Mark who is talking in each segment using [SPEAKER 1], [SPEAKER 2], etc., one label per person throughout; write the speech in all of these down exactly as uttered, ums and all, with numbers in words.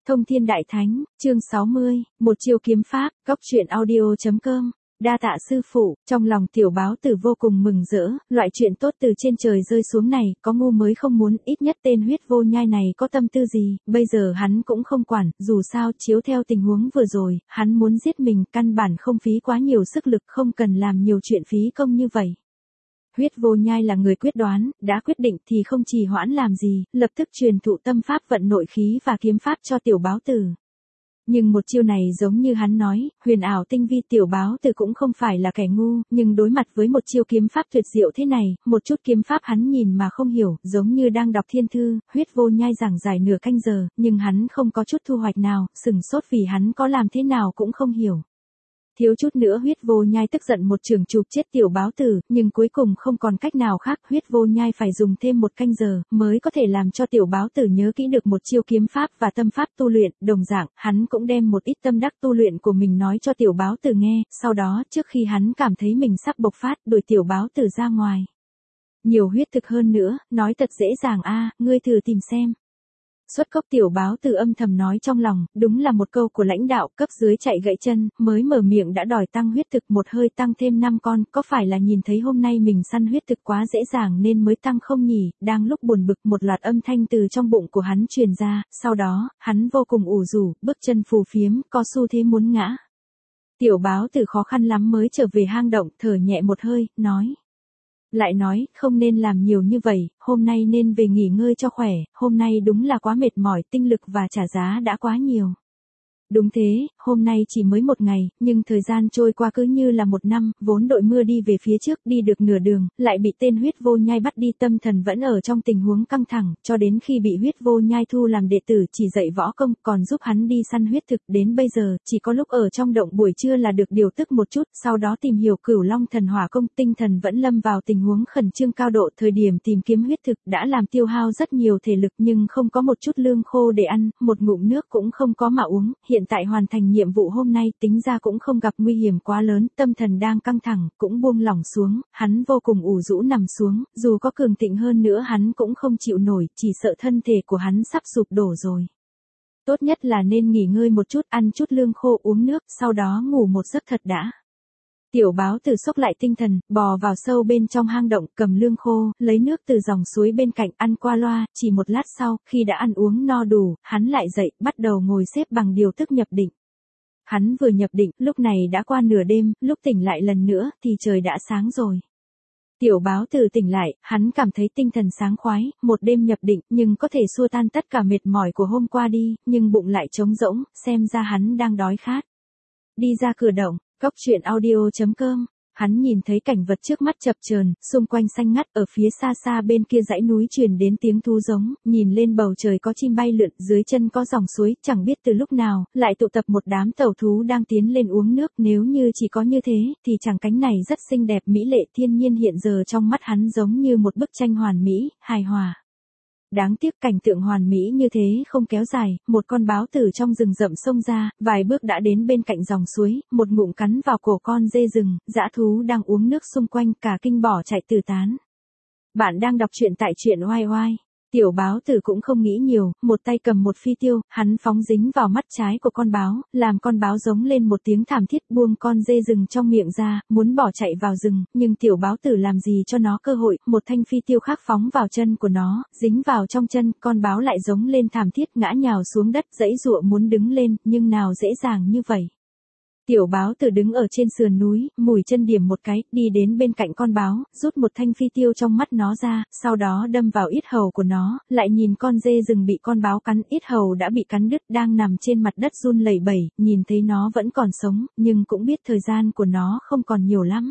[SPEAKER 1] Thông Thiên Đại Thánh, chương sáu mươi, một chiêu kiếm pháp, góc truyện audio chấm com. Đa tạ sư phụ, trong lòng tiểu báo tử vô cùng mừng rỡ, loại chuyện tốt từ trên trời rơi xuống này, có ngu mới không muốn, ít nhất tên huyết vô nhai này có tâm tư gì, bây giờ hắn cũng không quản, dù sao, chiếu theo tình huống vừa rồi, hắn muốn giết mình, căn bản không phí quá nhiều sức lực, không cần làm nhiều chuyện phí công như vậy. Huyết vô nhai là người quyết đoán, đã quyết định thì không trì hoãn làm gì, lập tức truyền thụ tâm pháp vận nội khí và kiếm pháp cho tiểu báo tử. Nhưng một chiêu này giống như hắn nói, huyền ảo tinh vi, tiểu báo tử cũng không phải là kẻ ngu, nhưng đối mặt với một chiêu kiếm pháp tuyệt diệu thế này, một chút kiếm pháp hắn nhìn mà không hiểu, giống như đang đọc thiên thư. Huyết vô nhai giảng giải nửa canh giờ, nhưng hắn không có chút thu hoạch nào, sừng sốt vì hắn có làm thế nào cũng không hiểu. Thiếu chút nữa huyết vô nhai tức giận một trường chụp chết tiểu báo tử, nhưng cuối cùng không còn cách nào khác, huyết vô nhai phải dùng thêm một canh giờ, mới có thể làm cho tiểu báo tử nhớ kỹ được một chiêu kiếm pháp và tâm pháp tu luyện. Đồng dạng, hắn cũng đem một ít tâm đắc tu luyện của mình nói cho tiểu báo tử nghe, sau đó, trước khi hắn cảm thấy mình sắp bộc phát, đuổi tiểu báo tử ra ngoài. Nhiều huyết thực hơn nữa, nói thật dễ dàng a, ngươi thử tìm xem. Xuất cốc tiểu báo tử âm thầm nói trong lòng, đúng là một câu của lãnh đạo, cấp dưới chạy gãy chân, mới mở miệng đã đòi tăng huyết thực, một hơi tăng thêm năm con, có phải là nhìn thấy hôm nay mình săn huyết thực quá dễ dàng nên mới tăng không nhỉ? Đang lúc buồn bực, một loạt âm thanh từ trong bụng của hắn truyền ra, sau đó, hắn vô cùng ủ rũ, bước chân phù phiếm, có xu thế muốn ngã. Tiểu báo tử khó khăn lắm mới trở về hang động, thở nhẹ một hơi, nói. Lại nói, không nên làm nhiều như vậy, hôm nay nên về nghỉ ngơi cho khỏe, hôm nay đúng là quá mệt mỏi, tinh lực và trả giá đã quá nhiều. Đúng thế, hôm nay chỉ mới một ngày, nhưng thời gian trôi qua cứ như là một năm, vốn đội mưa đi về phía trước, đi được nửa đường, lại bị tên huyết vô nhai bắt đi, tâm thần vẫn ở trong tình huống căng thẳng, cho đến khi bị huyết vô nhai thu làm đệ tử chỉ dạy võ công, còn giúp hắn đi săn huyết thực, đến bây giờ, chỉ có lúc ở trong động buổi trưa là được điều tức một chút, sau đó tìm hiểu cửu long thần hỏa công, tinh thần vẫn lâm vào tình huống khẩn trương cao độ, thời điểm tìm kiếm huyết thực đã làm tiêu hao rất nhiều thể lực nhưng không có một chút lương khô để ăn, một ngụm nước cũng không có mà uống. Hiện tại hoàn thành nhiệm vụ hôm nay, tính ra cũng không gặp nguy hiểm quá lớn, tâm thần đang căng thẳng, cũng buông lỏng xuống, hắn vô cùng ủ rũ nằm xuống, dù có cường thịnh hơn nữa hắn cũng không chịu nổi, chỉ sợ thân thể của hắn sắp sụp đổ rồi. Tốt nhất là nên nghỉ ngơi một chút, ăn chút lương khô, uống nước, sau đó ngủ một giấc thật đã. Tiểu báo tử xốc lại tinh thần, bò vào sâu bên trong hang động, cầm lương khô, lấy nước từ dòng suối bên cạnh, ăn qua loa, chỉ một lát sau, khi đã ăn uống no đủ, hắn lại dậy, bắt đầu ngồi xếp bằng điều tức nhập định. Hắn vừa nhập định, lúc này đã qua nửa đêm, lúc tỉnh lại lần nữa, thì trời đã sáng rồi. Tiểu báo tử tỉnh lại, hắn cảm thấy tinh thần sáng khoái, một đêm nhập định, nhưng có thể xua tan tất cả mệt mỏi của hôm qua đi, nhưng bụng lại trống rỗng, xem ra hắn đang đói khát. Đi ra cửa động. Góc truyện audio chấm com, hắn nhìn thấy cảnh vật trước mắt chập chờn, xung quanh xanh ngắt, ở phía xa xa bên kia dãy núi truyền đến tiếng thú giống, nhìn lên bầu trời có chim bay lượn, dưới chân có dòng suối, chẳng biết từ lúc nào, lại tụ tập một đám tẩu thú đang tiến lên uống nước, nếu như chỉ có như thế, thì chẳng cánh này rất xinh đẹp mỹ lệ, thiên nhiên hiện giờ trong mắt hắn giống như một bức tranh hoàn mỹ, hài hòa. Đáng tiếc cảnh tượng hoàn mỹ như thế không kéo dài, một con báo tử trong rừng rậm xông ra, vài bước đã đến bên cạnh dòng suối, một ngụm cắn vào cổ con dê rừng, dã thú đang uống nước xung quanh, cả kinh bỏ chạy tứ tán. Bạn đang đọc truyện tại truyện oai oai. Tiểu báo tử cũng không nghĩ nhiều, một tay cầm một phi tiêu, hắn phóng dính vào mắt trái của con báo, làm con báo giống lên một tiếng thảm thiết, buông con dê rừng trong miệng ra, muốn bỏ chạy vào rừng, nhưng tiểu báo tử làm gì cho nó cơ hội, một thanh phi tiêu khác phóng vào chân của nó, dính vào trong chân, con báo lại giống lên thảm thiết, ngã nhào xuống đất, giãy giụa muốn đứng lên, nhưng nào dễ dàng như vậy. Tiểu báo tử đứng ở trên sườn núi, mùi chân điểm một cái, đi đến bên cạnh con báo, rút một thanh phi tiêu trong mắt nó ra, sau đó đâm vào yết hầu của nó, lại nhìn con dê rừng bị con báo cắn, yết hầu đã bị cắn đứt, đang nằm trên mặt đất run lẩy bẩy, nhìn thấy nó vẫn còn sống, nhưng cũng biết thời gian của nó không còn nhiều lắm.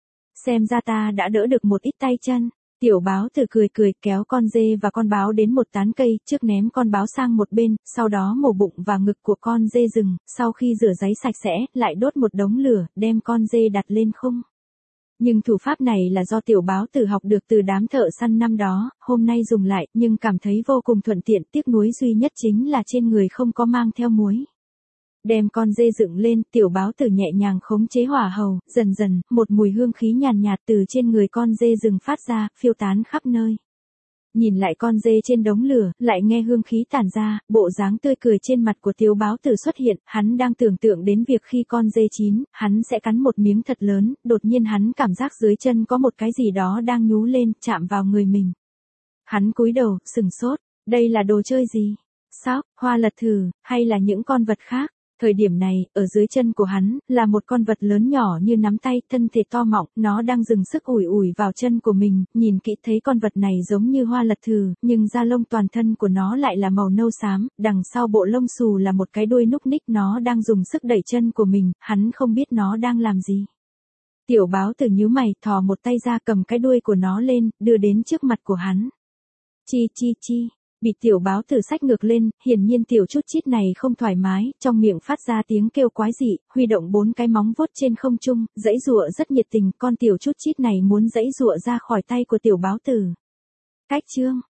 [SPEAKER 1] Xem ra ta đã đỡ được một ít tay chân. Tiểu báo tử cười cười, kéo con dê và con báo đến một tán cây, trước ném con báo sang một bên, sau đó mổ bụng và ngực của con dê rừng, sau khi rửa ráy sạch sẽ, lại đốt một đống lửa, đem con dê đặt lên khung. Nhưng thủ pháp này là do tiểu báo tử học được từ đám thợ săn năm đó, hôm nay dùng lại, nhưng cảm thấy vô cùng thuận tiện, tiếc nuối duy nhất chính là trên người không có mang theo muối. Đem con dê dựng lên, tiểu báo tử nhẹ nhàng khống chế hỏa hầu, dần dần, một mùi hương khí nhàn nhạt từ trên người con dê rừng phát ra, phiêu tán khắp nơi. Nhìn lại con dê trên đống lửa, lại nghe hương khí tản ra, bộ dáng tươi cười trên mặt của Tiếu Báo Tử xuất hiện, hắn đang tưởng tượng đến việc khi con dê chín, hắn sẽ cắn một miếng thật lớn, đột nhiên hắn cảm giác dưới chân có một cái gì đó đang nhú lên, chạm vào người mình. Hắn cúi đầu, sừng sốt, đây là đồ chơi gì? Sóc, hoa lật thử, hay là những con vật khác? Thời điểm này, ở dưới chân của hắn, là một con vật lớn nhỏ như nắm tay, thân thể to mọng, nó đang dừng sức ủi ủi vào chân của mình, nhìn kỹ thấy con vật này giống như hoa lật thử, nhưng da lông toàn thân của nó lại là màu nâu xám, đằng sau bộ lông xù là một cái đuôi núc ních, nó đang dùng sức đẩy chân của mình, hắn không biết nó đang làm gì. Tiểu Báo Tử nhíu mày, thò một tay ra cầm cái đuôi của nó lên, đưa đến trước mặt của hắn. Chi chi chi. Bị Tiểu Báo Tử xách ngược lên, hiển nhiên tiểu chút chít này không thoải mái, trong miệng phát ra tiếng kêu quái dị, huy động bốn cái móng vuốt trên không trung, giãy giụa rất nhiệt tình, con tiểu chút chít này muốn giãy giụa ra khỏi tay của Tiểu Báo Tử. Cách chương